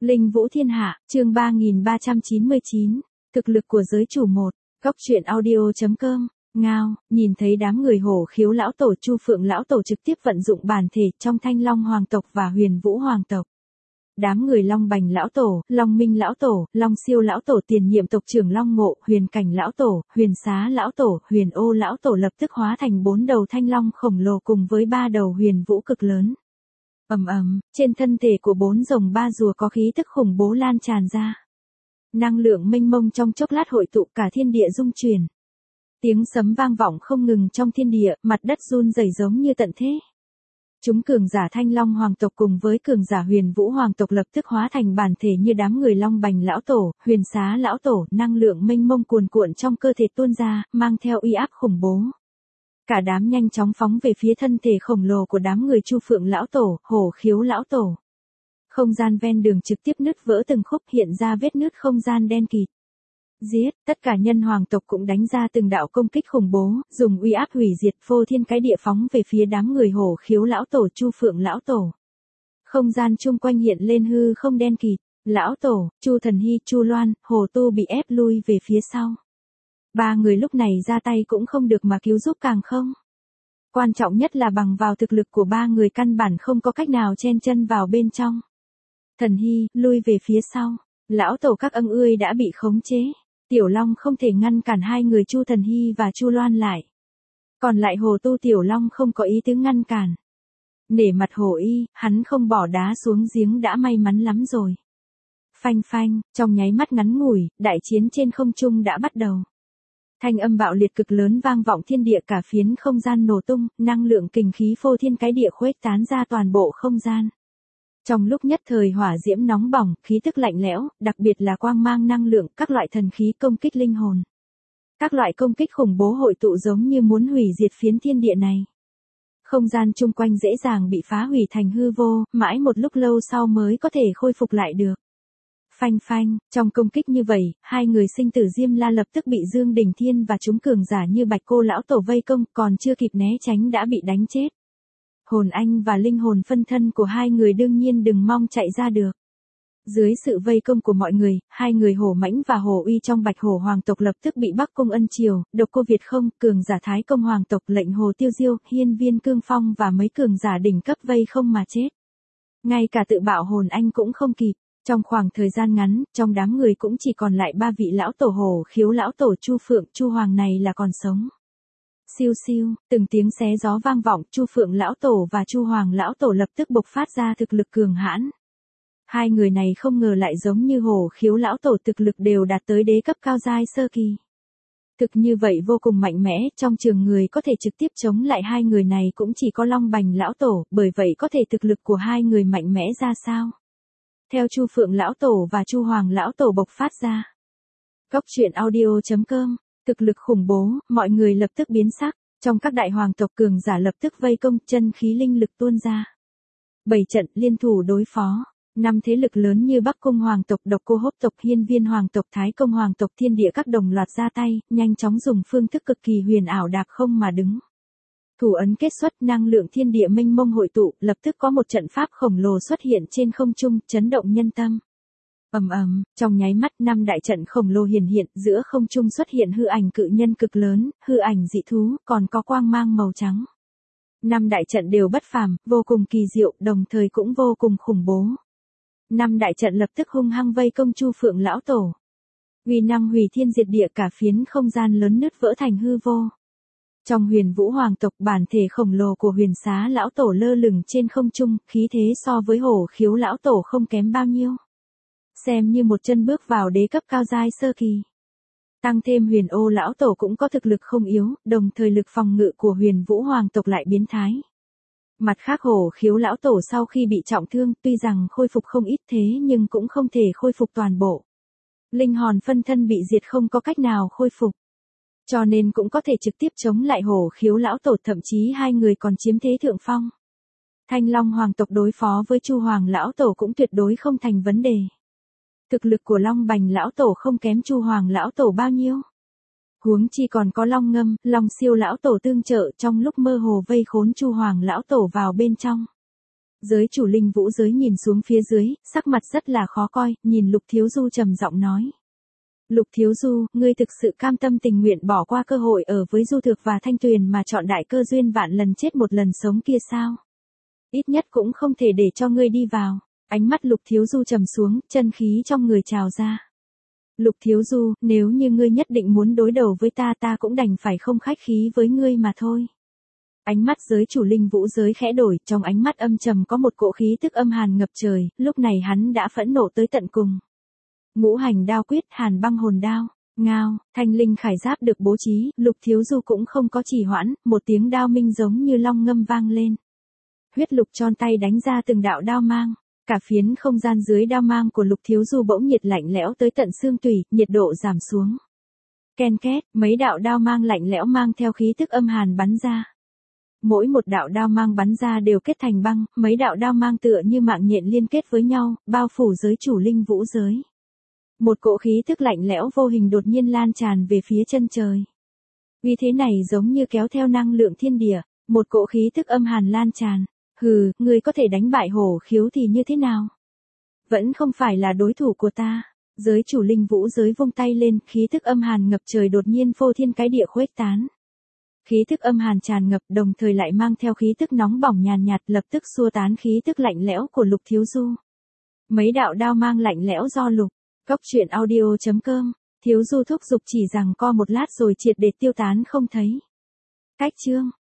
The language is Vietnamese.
Linh Vũ Thiên Hạ, chương 3399, thực lực của giới chủ một, góc truyện audio.com, ngao, nhìn thấy đám người Hổ Khiếu lão tổ, Chu Phượng lão tổ trực tiếp vận dụng bản thể trong Thanh Long hoàng tộc và Huyền Vũ hoàng tộc. Đám người Long Bành lão tổ, Long Minh lão tổ, Long Siêu lão tổ, tiền nhiệm tộc trưởng Long Ngộ, Huyền Cảnh lão tổ, Huyền Xá lão tổ, Huyền Ô lão tổ lập tức hóa thành 4 đầu thanh long khổng lồ cùng với 3 đầu huyền vũ cực lớn. Ầm ầm, trên thân thể của 4 rồng 3 rùa có khí tức khủng bố lan tràn ra. Năng lượng mênh mông trong chốc lát hội tụ, cả thiên địa rung chuyển. Tiếng sấm vang vọng không ngừng trong thiên địa, mặt đất run rẩy giống như tận thế. Chúng cường giả Thanh Long hoàng tộc cùng với cường giả Huyền Vũ hoàng tộc lập tức hóa thành bản thể như đám người Long Bành lão tổ, Huyền Xá lão tổ, năng lượng mênh mông cuồn cuộn trong cơ thể tuôn ra, mang theo uy áp khủng bố. Cả đám nhanh chóng phóng về phía thân thể khổng lồ của đám người Chu Phượng lão tổ, Hổ Khiếu lão tổ. Không gian ven đường trực tiếp nứt vỡ từng khúc, hiện ra vết nứt không gian đen kịt. Giết, tất cả nhân hoàng tộc cũng đánh ra từng đạo công kích khủng bố, dùng uy áp hủy diệt phô thiên cái địa phóng về phía đám người Hổ Khiếu lão tổ, Chu Phượng lão tổ. Không gian chung quanh hiện lên hư không đen kịt, lão tổ, Chu Thần Hy, Chu Loan, Hồ Tu bị ép lui về phía sau. Ba người lúc này ra tay cũng không được mà cứu giúp càng không. Quan trọng nhất là bằng vào thực lực của ba người căn bản không có cách nào chen chân vào bên trong. Thần Hy, lui về phía sau. Lão tổ các ưng ươi đã bị khống chế. Tiểu Long không thể ngăn cản hai người Chu Thần Hy và Chu Loan lại. Còn lại Hồ Tu, Tiểu Long không có ý tứ ngăn cản. Nể mặt Hồ Y, hắn không bỏ đá xuống giếng đã may mắn lắm rồi. Phanh phanh, trong nháy mắt ngắn ngủi, đại chiến trên không trung đã bắt đầu. Thanh âm bạo liệt cực lớn vang vọng thiên địa, cả phiến không gian nổ tung, năng lượng kình khí phô thiên cái địa khuếch tán ra toàn bộ không gian. Trong lúc nhất thời hỏa diễm nóng bỏng, khí tức lạnh lẽo, đặc biệt là quang mang năng lượng, các loại thần khí công kích linh hồn. Các loại công kích khủng bố hội tụ giống như muốn hủy diệt phiến thiên địa này. Không gian chung quanh dễ dàng bị phá hủy thành hư vô, mãi một lúc lâu sau mới có thể khôi phục lại được. Phanh phanh, trong công kích như vậy, hai người sinh tử Diêm La lập tức bị Dương Đình Thiên và chúng cường giả như Bạch Cô lão tổ vây công, còn chưa kịp né tránh đã bị đánh chết. Hồn anh và linh hồn phân thân của hai người đương nhiên đừng mong chạy ra được. Dưới sự vây công của mọi người, hai người Hổ Mãnh và Hổ Uy trong Bạch Hổ hoàng tộc lập tức bị Bắc Cung Ân Triều, Độc Cô Việt Không, cường giả Thái Công hoàng tộc Lệnh Hồ Tiêu Diêu, Hiên Viên Cương Phong và mấy cường giả đỉnh cấp vây không mà chết. Ngay cả tự bạo hồn anh cũng không kịp. Trong khoảng thời gian ngắn, trong đám người cũng chỉ còn lại 3 vị lão tổ Hổ Khiếu lão tổ, Chu Phượng, Chu Hoàng này là còn sống. Siêu siêu, từng tiếng xé gió vang vọng, Chu Phượng lão tổ và Chu Hoàng lão tổ lập tức bộc phát ra thực lực cường hãn. Hai người này không ngờ lại giống như Hổ Khiếu lão tổ, thực lực đều đạt tới đế cấp cao giai sơ kỳ. Thực như vậy vô cùng mạnh mẽ, trong trường người có thể trực tiếp chống lại hai người này cũng chỉ có Long Bành lão tổ, bởi vậy có thể thực lực của hai người mạnh mẽ ra sao? Theo Chu Phượng lão tổ và Chu Hoàng lão tổ bộc phát ra. Góc truyện audio.com, thực lực khủng bố, mọi người lập tức biến sắc, trong các đại hoàng tộc cường giả lập tức vây công, chân khí linh lực tuôn ra. 7 trận liên thủ đối phó, 5 thế lực lớn như Bắc Cung hoàng tộc, Độc Cô Hốp tộc, Hiên Viên hoàng tộc, Thái Công hoàng tộc, thiên địa các đồng loạt ra tay, nhanh chóng dùng phương thức cực kỳ huyền ảo đạp không mà đứng. Thủ ấn kết xuất, năng lượng thiên địa mênh mông hội tụ, lập tức có một trận pháp khổng lồ xuất hiện trên không trung, chấn động nhân tâm. Ầm ầm, trong nháy mắt 5 đại trận khổng lồ hiện, giữa không trung xuất hiện hư ảnh cự nhân cực lớn, hư ảnh dị thú, còn có quang mang màu trắng. 5 đại trận đều bất phàm, vô cùng kỳ diệu, đồng thời cũng vô cùng khủng bố. 5 đại trận lập tức hung hăng vây công Chu Phượng lão tổ. Uy năng hủy thiên diệt địa, cả phiến không gian lớn nứt vỡ thành hư vô. Trong Huyền Vũ hoàng tộc, bản thể khổng lồ của Huyền Xá lão tổ lơ lửng trên không trung, khí thế so với Hổ Khiếu lão tổ không kém bao nhiêu. Xem như một chân bước vào đế cấp cao giai sơ kỳ. Tăng thêm Huyền Ô lão tổ cũng có thực lực không yếu, đồng thời lực phòng ngự của Huyền Vũ hoàng tộc lại biến thái. Mặt khác Hổ Khiếu lão tổ sau khi bị trọng thương, tuy rằng khôi phục không ít thế nhưng cũng không thể khôi phục toàn bộ. Linh hồn phân thân bị diệt không có cách nào khôi phục. Cho nên cũng có thể trực tiếp chống lại Hổ Khiếu lão tổ, thậm chí hai người còn chiếm thế thượng phong. Thanh Long hoàng tộc đối phó với Chu Hoàng lão tổ cũng tuyệt đối không thành vấn đề. Thực lực của Long Bành lão tổ không kém Chu Hoàng lão tổ bao nhiêu. Huống chi còn có Long Ngâm, Long Siêu lão tổ tương trợ, trong lúc mơ hồ vây khốn Chu Hoàng lão tổ vào bên trong. Giới chủ linh vũ giới nhìn xuống phía dưới, sắc mặt rất là khó coi, nhìn Lục Thiếu Du trầm giọng nói. Lục Thiếu Du, ngươi thực sự cam tâm tình nguyện bỏ qua cơ hội ở với Du Thược và Thanh Tuyền mà chọn đại cơ duyên vạn lần chết một lần sống kia sao? Ít nhất cũng không thể để cho ngươi đi vào. Ánh mắt Lục Thiếu Du trầm xuống, chân khí trong người trào ra. Lục Thiếu Du, nếu như ngươi nhất định muốn đối đầu với ta cũng đành phải không khách khí với ngươi mà thôi. Ánh mắt giới chủ linh vũ giới khẽ đổi, trong ánh mắt âm trầm có một cỗ khí tức âm hàn ngập trời, lúc này hắn đã phẫn nộ tới tận cùng. Ngũ hành đao quyết, hàn băng hồn đao, ngao, thanh linh khải giáp được bố trí, Lục Thiếu Du cũng không có trì hoãn, một tiếng đao minh giống như long ngâm vang lên. Huyết lục tròn tay đánh ra từng đạo đao mang, cả phiến không gian dưới đao mang của Lục Thiếu Du bỗng nhiệt lạnh lẽo tới tận xương tủy, nhiệt độ giảm xuống. Ken két, mấy đạo đao mang lạnh lẽo mang theo khí tức âm hàn bắn ra. Mỗi một đạo đao mang bắn ra đều kết thành băng, mấy đạo đao mang tựa như mạng nhện liên kết với nhau, bao phủ giới chủ linh vũ giới. Một cỗ khí tức lạnh lẽo vô hình đột nhiên lan tràn về phía chân trời. Vì thế này giống như kéo theo năng lượng thiên địa, một cỗ khí tức âm hàn lan tràn. Hừ, ngươi có thể đánh bại hổ khiếu thì như thế nào? Vẫn không phải là đối thủ của ta. Giới chủ linh vũ giới vung tay lên, khí tức âm hàn ngập trời đột nhiên phô thiên cái địa khuếch tán. Khí tức âm hàn tràn ngập đồng thời lại mang theo khí tức nóng bỏng nhàn nhạt lập tức xua tán khí tức lạnh lẽo của Lục Thiếu Du. Mấy đạo đao mang lạnh lẽo do Lục. Cốc truyện audio.com, Thiếu Du thúc giục chỉ rằng co một lát rồi triệt để tiêu tán không thấy. Cách chương.